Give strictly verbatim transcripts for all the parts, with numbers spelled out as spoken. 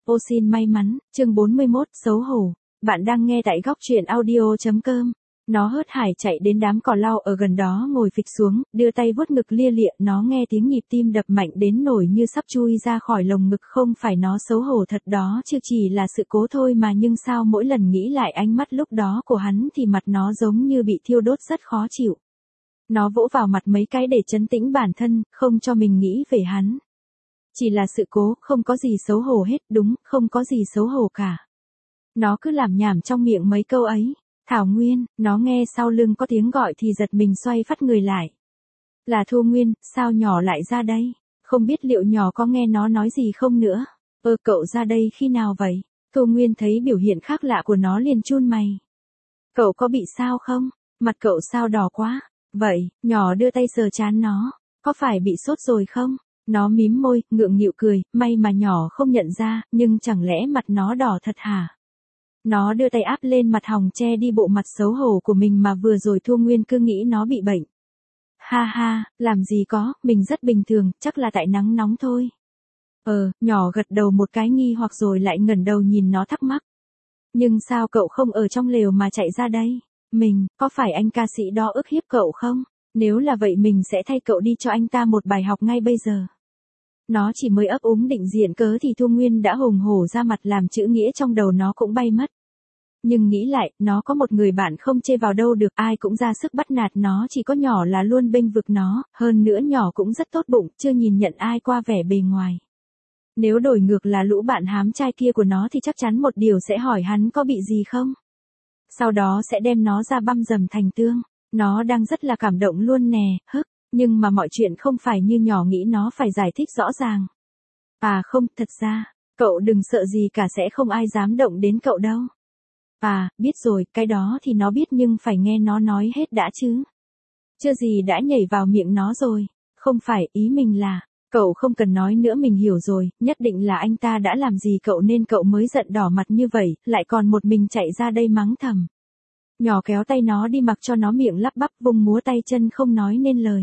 Ô xin may mắn, chương bốn mươi mốt, xấu hổ. Bạn đang nghe tại góc truyện audio.com. Nó hớt hải chạy đến đám cỏ lau ở gần đó ngồi phịch xuống, đưa tay vuốt ngực lia lịa, nó nghe tiếng nhịp tim đập mạnh đến nổi như sắp chui ra khỏi lồng ngực. Không phải nó xấu hổ thật đó chứ chỉ là sự cố thôi mà, nhưng sao mỗi lần nghĩ lại ánh mắt lúc đó của hắn thì mặt nó giống như bị thiêu đốt, rất khó chịu. Nó vỗ vào mặt mấy cái để trấn tĩnh bản thân, không cho mình nghĩ về hắn. Chỉ là sự cố, không có gì xấu hổ hết, đúng, không có gì xấu hổ cả. Nó cứ làm nhảm trong miệng mấy câu ấy. Thảo Nguyên, nó nghe sau lưng có tiếng gọi thì giật mình xoay phát người lại. Là Thu Nguyên, sao nhỏ lại ra đây? Không biết liệu nhỏ có nghe nó nói gì không nữa. Ơ cậu ra đây khi nào vậy? Thu Nguyên thấy biểu hiện khác lạ của nó liền chun mày. Cậu có bị sao không? Mặt cậu sao đỏ quá? Vậy, nhỏ đưa tay sờ trán nó. Có phải bị sốt rồi không? Nó mím môi, ngượng nghịu cười, may mà nhỏ không nhận ra, nhưng chẳng lẽ mặt nó đỏ thật hả? Nó đưa tay áp lên mặt hòng che đi bộ mặt xấu hổ của mình mà vừa rồi Thu Nguyên cứ nghĩ nó bị bệnh. Ha ha, làm gì có, mình rất bình thường, chắc là tại nắng nóng thôi. Ờ, nhỏ gật đầu một cái nghi hoặc rồi lại ngẩng đầu nhìn nó thắc mắc. Nhưng sao cậu không ở trong lều mà chạy ra đây? Mình, có phải anh ca sĩ đó ức hiếp cậu không? Nếu là vậy mình sẽ thay cậu đi cho anh ta một bài học ngay bây giờ. Nó chỉ mới ấp úng định diện cớ thì Thu Nguyên đã hùng hổ ra mặt, làm chữ nghĩa trong đầu nó cũng bay mất. Nhưng nghĩ lại, nó có một người bạn không chê vào đâu được, ai cũng ra sức bắt nạt nó, chỉ có nhỏ là luôn bênh vực nó, hơn nữa nhỏ cũng rất tốt bụng, chưa nhìn nhận ai qua vẻ bề ngoài. Nếu đổi ngược là lũ bạn hám trai kia của nó thì chắc chắn một điều sẽ hỏi hắn có bị gì không. Sau đó sẽ đem nó ra băm dầm thành tương. Nó đang rất là cảm động luôn nè, hức. Nhưng mà mọi chuyện không phải như nhỏ nghĩ, nó phải giải thích rõ ràng. À không, thật ra, cậu đừng sợ gì cả, sẽ không ai dám động đến cậu đâu. À, biết rồi, cái đó thì nó biết nhưng phải nghe nó nói hết đã chứ. Chưa gì đã nhảy vào miệng nó rồi. Không phải, ý mình là, cậu không cần nói nữa, mình hiểu rồi, nhất định là anh ta đã làm gì cậu nên cậu mới giận đỏ mặt như vậy, lại còn một mình chạy ra đây mắng thầm. Nhỏ kéo tay nó đi, mặc cho nó miệng lắp bắp vung múa tay chân không nói nên lời.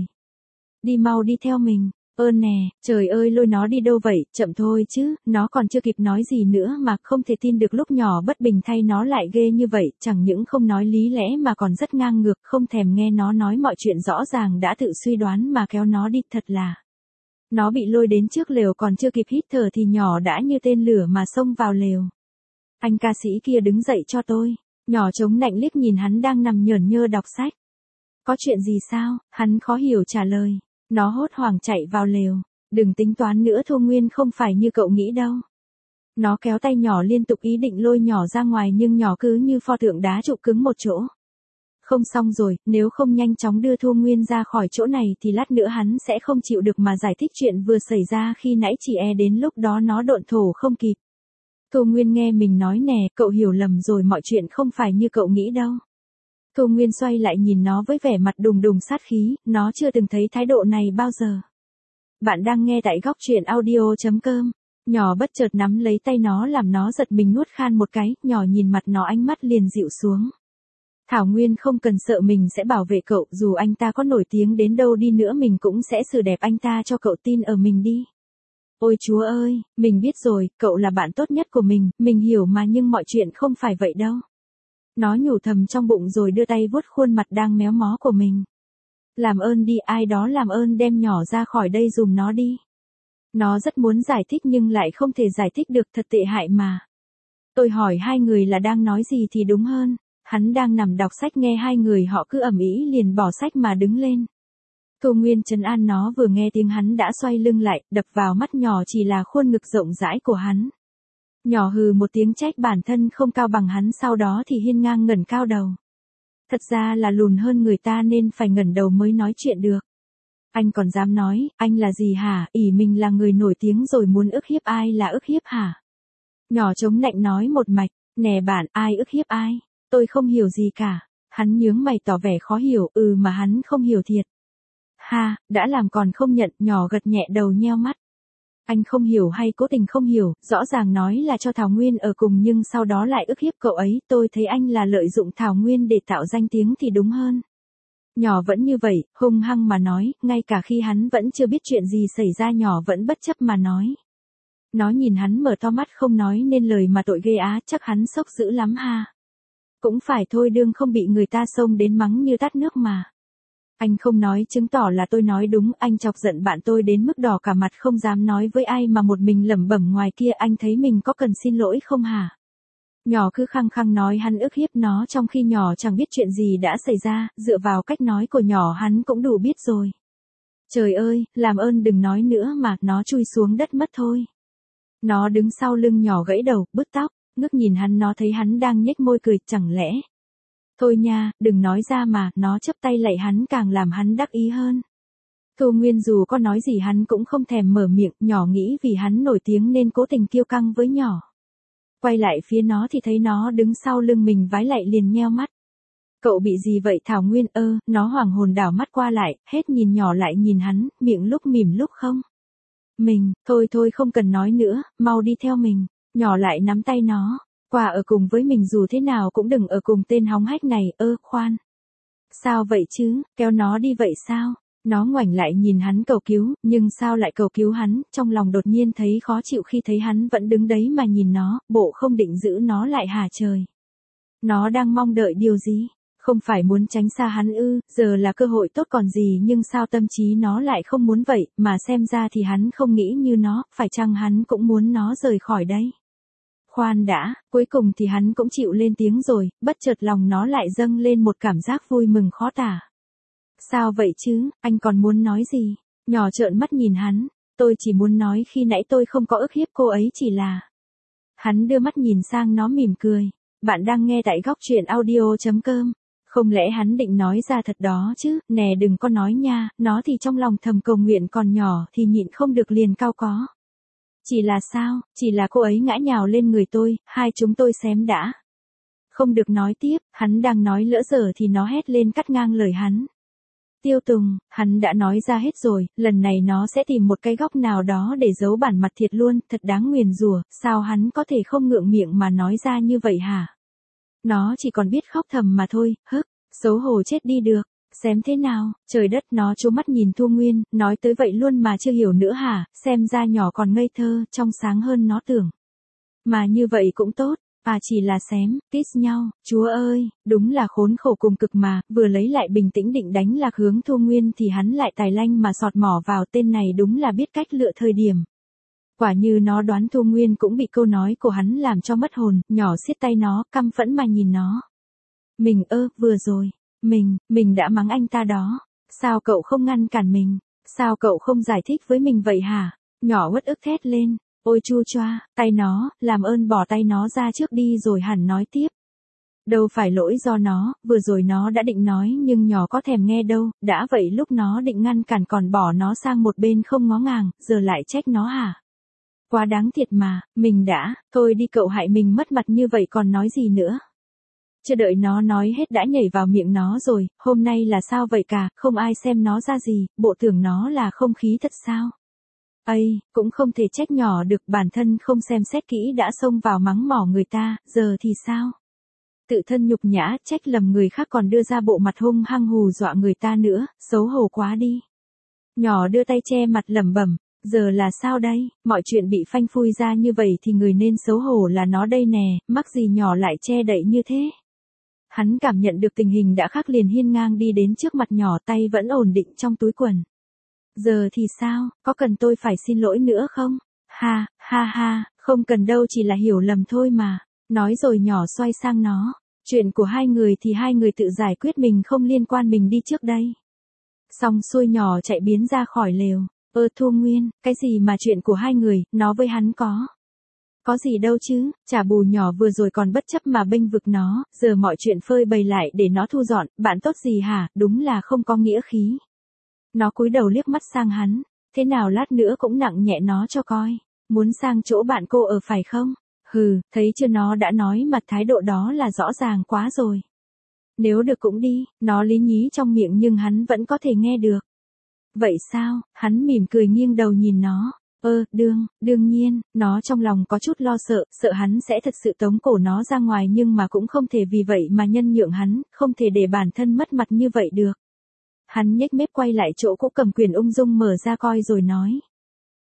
Đi mau đi theo mình. Ơn nè, trời ơi lôi nó đi đâu vậy, chậm thôi chứ, nó còn chưa kịp nói gì nữa mà không thể tin được lúc nhỏ bất bình thay nó lại ghê như vậy, chẳng những không nói lý lẽ mà còn rất ngang ngược, không thèm nghe nó nói mọi chuyện rõ ràng đã tự suy đoán mà kéo nó đi, thật là. Nó bị lôi đến trước lều còn chưa kịp hít thở thì nhỏ đã như tên lửa mà xông vào lều. Anh ca sĩ kia đứng dậy cho tôi. Nhỏ chống nạnh liếc nhìn hắn đang nằm nhởn nhơ đọc sách. Có chuyện gì sao? Hắn khó hiểu trả lời. Nó hốt hoảng chạy vào lều. Đừng tính toán nữa, Thu Nguyên không phải như cậu nghĩ đâu. Nó kéo tay nhỏ liên tục ý định lôi nhỏ ra ngoài nhưng nhỏ cứ như pho tượng đá trụ cứng một chỗ. Không xong rồi, nếu không nhanh chóng đưa Thu Nguyên ra khỏi chỗ này thì lát nữa hắn sẽ không chịu được mà giải thích chuyện vừa xảy ra khi nãy, chỉ e đến lúc đó nó độn thổ không kịp. Thu Nguyên nghe mình nói nè, cậu hiểu lầm rồi, mọi chuyện không phải như cậu nghĩ đâu. Thu Nguyên xoay lại nhìn nó với vẻ mặt đùng đùng sát khí, nó chưa từng thấy thái độ này bao giờ. Bạn đang nghe tại góc truyện audio.com. Nhỏ bất chợt nắm lấy tay nó làm nó giật mình nuốt khan một cái, nhỏ nhìn mặt nó ánh mắt liền dịu xuống. Thảo Nguyên không cần sợ, mình sẽ bảo vệ cậu, dù anh ta có nổi tiếng đến đâu đi nữa mình cũng sẽ xử đẹp anh ta cho cậu, tin ở mình đi. Ôi chúa ơi, mình biết rồi, cậu là bạn tốt nhất của mình, mình hiểu mà, nhưng mọi chuyện không phải vậy đâu. Nó nhủ thầm trong bụng rồi đưa tay vuốt khuôn mặt đang méo mó của mình. Làm ơn đi, ai đó làm ơn đem nhỏ ra khỏi đây giùm nó đi. Nó rất muốn giải thích nhưng lại không thể giải thích được, thật tệ hại mà. Tôi hỏi hai người là đang nói gì thì đúng hơn. Hắn đang nằm đọc sách, nghe hai người họ cứ ầm ĩ liền bỏ sách mà đứng lên. Thu Nguyên trấn an nó, vừa nghe tiếng hắn đã xoay lưng lại, đập vào mắt nhỏ chỉ là khuôn ngực rộng rãi của hắn. Nhỏ hừ một tiếng trách bản thân không cao bằng hắn, sau đó thì hiên ngang ngẩng cao đầu. Thật ra là lùn hơn người ta nên phải ngẩng đầu mới nói chuyện được. Anh còn dám nói, anh là gì hả, ỷ mình là người nổi tiếng rồi muốn ức hiếp ai là ức hiếp hả? Nhỏ chống nạnh nói một mạch, nè bạn, ai ức hiếp ai? Tôi không hiểu gì cả. Hắn nhướng mày tỏ vẻ khó hiểu, ừ mà hắn không hiểu thiệt. Ha, đã làm còn không nhận, nhỏ gật nhẹ đầu nheo mắt. Anh không hiểu hay cố tình không hiểu, rõ ràng nói là cho Thảo Nguyên ở cùng nhưng sau đó lại ức hiếp cậu ấy, tôi thấy anh là lợi dụng Thảo Nguyên để tạo danh tiếng thì đúng hơn. Nhỏ vẫn như vậy, hung hăng mà nói, ngay cả khi hắn vẫn chưa biết chuyện gì xảy ra nhỏ vẫn bất chấp mà nói. Nó nhìn hắn mở to mắt không nói nên lời mà tội ghê á, chắc hắn sốc dữ lắm ha. Cũng phải thôi, đương không bị người ta xông đến mắng như tát nước mà. Anh không nói chứng tỏ là tôi nói đúng, anh chọc giận bạn tôi đến mức đỏ cả mặt không dám nói với ai mà một mình lẩm bẩm ngoài kia, anh thấy mình có cần xin lỗi không hả? Nhỏ cứ khăng khăng nói hắn ức hiếp nó trong khi nhỏ chẳng biết chuyện gì đã xảy ra, dựa vào cách nói của nhỏ hắn cũng đủ biết rồi. Trời ơi, làm ơn đừng nói nữa mà, nó chui xuống đất mất thôi. Nó đứng sau lưng nhỏ gãy đầu, bứt tóc, ngước nhìn hắn, nó thấy hắn đang nhếch môi cười, chẳng lẽ. Thôi nha, đừng nói ra mà, nó chắp tay lạy hắn càng làm hắn đắc ý hơn. Thu Nguyên dù có nói gì hắn cũng không thèm mở miệng, nhỏ nghĩ vì hắn nổi tiếng nên cố tình kiêu căng với nhỏ. Quay lại phía nó thì thấy nó đứng sau lưng mình vái lạy liền nheo mắt. Cậu bị gì vậy Thảo Nguyên? Ơ, nó hoàng hồn đảo mắt qua lại, hết nhìn nhỏ lại nhìn hắn, miệng lúc mỉm lúc không. Mình, thôi thôi không cần nói nữa, mau đi theo mình. Nhỏ lại nắm tay nó, qua ở cùng với mình dù thế nào cũng đừng ở cùng tên hóng hách này. Ơ, khoan. Sao vậy chứ, kéo nó đi vậy sao? Nó ngoảnh lại nhìn hắn cầu cứu, nhưng sao lại cầu cứu hắn, trong lòng đột nhiên thấy khó chịu khi thấy hắn vẫn đứng đấy mà nhìn nó, bộ không định giữ nó lại hả trời. Nó đang mong đợi điều gì? Không phải muốn tránh xa hắn ư, giờ là cơ hội tốt còn gì, nhưng sao tâm trí nó lại không muốn vậy, mà xem ra thì hắn không nghĩ như nó, phải chăng hắn cũng muốn nó rời khỏi đây? Khoan đã, cuối cùng thì hắn cũng chịu lên tiếng rồi, bất chợt lòng nó lại dâng lên một cảm giác vui mừng khó tả. Sao vậy chứ, anh còn muốn nói gì? Nhỏ trợn mắt nhìn hắn, tôi chỉ muốn nói khi nãy tôi không có ức hiếp cô ấy, chỉ là... Hắn đưa mắt nhìn sang nó mỉm cười. Bạn đang nghe tại góc truyện audio chấm com. Không lẽ hắn định nói ra thật đó chứ, nè đừng có nói nha, nó thì trong lòng thầm cầu nguyện, còn nhỏ thì nhịn không được liền cau có. Chỉ là sao, chỉ là cô ấy ngã nhào lên người tôi, hai chúng tôi xém đã. Không được nói tiếp, hắn đang nói lỡ dở thì nó hét lên cắt ngang lời hắn. Tiêu Tùng, hắn đã nói ra hết rồi, lần này nó sẽ tìm một cái góc nào đó để giấu bản mặt thiệt luôn, thật đáng nguyền rủa, sao hắn có thể không ngượng miệng mà nói ra như vậy hả? Nó chỉ còn biết khóc thầm mà thôi, hức, xấu hổ chết đi được, xém thế nào, trời đất, nó trố mắt nhìn Thu Nguyên, nói tới vậy luôn mà chưa hiểu nữa hả, xem ra nhỏ còn ngây thơ, trong sáng hơn nó tưởng. Mà như vậy cũng tốt. À chỉ là xém, kiss nhau, chúa ơi, đúng là khốn khổ cùng cực mà, vừa lấy lại bình tĩnh định đánh lạc hướng Thu Nguyên thì hắn lại tài lanh mà sọt mỏ vào, tên này đúng là biết cách lựa thời điểm. Quả như nó đoán, Thu Nguyên cũng bị câu nói của hắn làm cho mất hồn, nhỏ siết tay nó, căm phẫn mà nhìn nó. Mình ơ, vừa rồi, mình, mình đã mắng anh ta đó, sao cậu không ngăn cản mình, sao cậu không giải thích với mình vậy hả, nhỏ uất ức thét lên. Ôi chu choa, tay nó, làm ơn bỏ tay nó ra trước đi rồi hẳn nói tiếp. Đâu phải lỗi do nó, vừa rồi nó đã định nói nhưng nhỏ có thèm nghe đâu, đã vậy lúc nó định ngăn cản còn bỏ nó sang một bên không ngó ngàng, giờ lại trách nó hả? Quá đáng thiệt mà, mình đã, thôi đi cậu hại mình mất mặt như vậy còn nói gì nữa. Chưa đợi nó nói hết đã nhảy vào miệng nó rồi, hôm nay là sao vậy cả, không ai xem nó ra gì, bộ tưởng nó là không khí thật sao? Ây, cũng không thể trách nhỏ được, bản thân không xem xét kỹ đã xông vào mắng mỏ người ta, giờ thì sao? Tự thân nhục nhã, trách lầm người khác còn đưa ra bộ mặt hung hăng hù dọa người ta nữa, xấu hổ quá đi. Nhỏ đưa tay che mặt lẩm bẩm, giờ là sao đây, mọi chuyện bị phanh phui ra như vậy thì người nên xấu hổ là nó đây nè, mắc gì nhỏ lại che đậy như thế. Hắn cảm nhận được tình hình đã khác liền hiên ngang đi đến trước mặt nhỏ, tay vẫn ổn định trong túi quần. Giờ thì sao, có cần tôi phải xin lỗi nữa không? Ha, ha ha, không cần đâu, chỉ là hiểu lầm thôi mà. Nói rồi nhỏ xoay sang nó. Chuyện của hai người thì hai người tự giải quyết, mình không liên quan, mình đi trước đây. Xong xuôi nhỏ chạy biến ra khỏi lều. Ơ Thu Nguyên, cái gì mà chuyện của hai người, nó với hắn có. Có gì đâu chứ, chả bù nhỏ vừa rồi còn bất chấp mà bênh vực nó, giờ mọi chuyện phơi bày lại để nó thu dọn, bạn tốt gì hả, đúng là không có nghĩa khí. Nó cúi đầu liếc mắt sang hắn, thế nào lát nữa cũng nặng nhẹ nó cho coi, muốn sang chỗ bạn cô ở phải không? Hừ, thấy chưa, nó đã nói mà thái độ đó là rõ ràng quá rồi. Nếu được cũng đi, nó lý nhí trong miệng nhưng hắn vẫn có thể nghe được. Vậy sao, hắn mỉm cười nghiêng đầu nhìn nó, ơ, đương, đương nhiên, nó trong lòng có chút lo sợ, sợ hắn sẽ thật sự tống cổ nó ra ngoài nhưng mà cũng không thể vì vậy mà nhân nhượng hắn, không thể để bản thân mất mặt như vậy được. Hắn nhếch mép quay lại chỗ cũ cầm quyền ung dung mở ra coi rồi nói.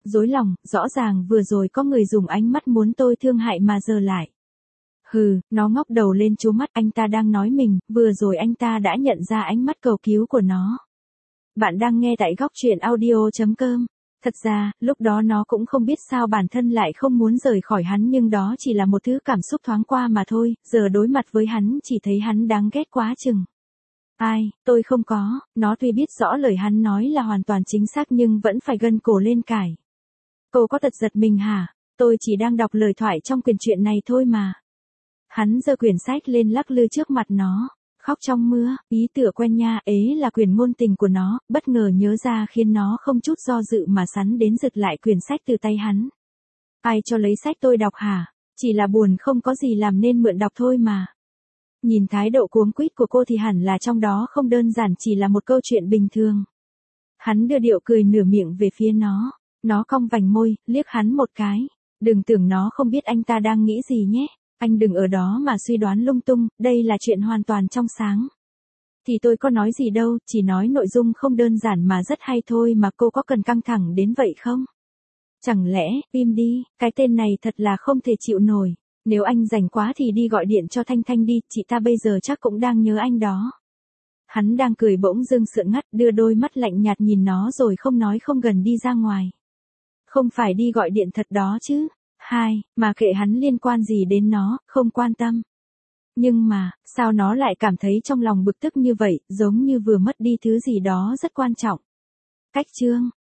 Rối lòng, rõ ràng vừa rồi có người dùng ánh mắt muốn tôi thương hại mà giờ lại. Hừ, nó ngóc đầu lên trố mắt, anh ta đang nói mình, vừa rồi anh ta đã nhận ra ánh mắt cầu cứu của nó. Bạn đang nghe tại góc truyện audio.com. Thật ra, lúc đó nó cũng không biết sao bản thân lại không muốn rời khỏi hắn, nhưng đó chỉ là một thứ cảm xúc thoáng qua mà thôi, giờ đối mặt với hắn chỉ thấy hắn đáng ghét quá chừng. Ai, tôi không có, nó tuy biết rõ lời hắn nói là hoàn toàn chính xác nhưng vẫn phải gân cổ lên cãi. Cô có thật giật mình hả? Tôi chỉ đang đọc lời thoại trong quyển truyện này thôi mà. Hắn giơ quyển sách lên lắc lư trước mặt nó. Khóc trong mưa, ý tựa quen nha, ế là quyển ngôn tình của nó, bất ngờ nhớ ra khiến nó không chút do dự mà sắn đến giật lại quyển sách từ tay hắn. Ai cho lấy sách tôi đọc hả? Chỉ là buồn không có gì làm nên mượn đọc thôi mà. Nhìn thái độ cuống quýt của cô thì hẳn là trong đó không đơn giản chỉ là một câu chuyện bình thường. Hắn đưa điệu cười nửa miệng về phía nó. Nó cong vành môi, liếc hắn một cái. Đừng tưởng nó không biết anh ta đang nghĩ gì nhé. Anh đừng ở đó mà suy đoán lung tung, đây là chuyện hoàn toàn trong sáng. Thì tôi có nói gì đâu, chỉ nói nội dung không đơn giản mà rất hay thôi mà cô có cần căng thẳng đến vậy không? Chẳng lẽ, im đi, cái tên này thật là không thể chịu nổi. Nếu anh rảnh quá thì đi gọi điện cho Thanh Thanh đi, chị ta bây giờ chắc cũng đang nhớ anh đó. Hắn đang cười bỗng dưng sượng ngắt, đưa đôi mắt lạnh nhạt nhìn nó rồi không nói không gần đi ra ngoài. Không phải đi gọi điện thật đó chứ. Hai, mà kệ hắn liên quan gì đến nó, không quan tâm. Nhưng mà, sao nó lại cảm thấy trong lòng bực tức như vậy, giống như vừa mất đi thứ gì đó rất quan trọng. Cách chương,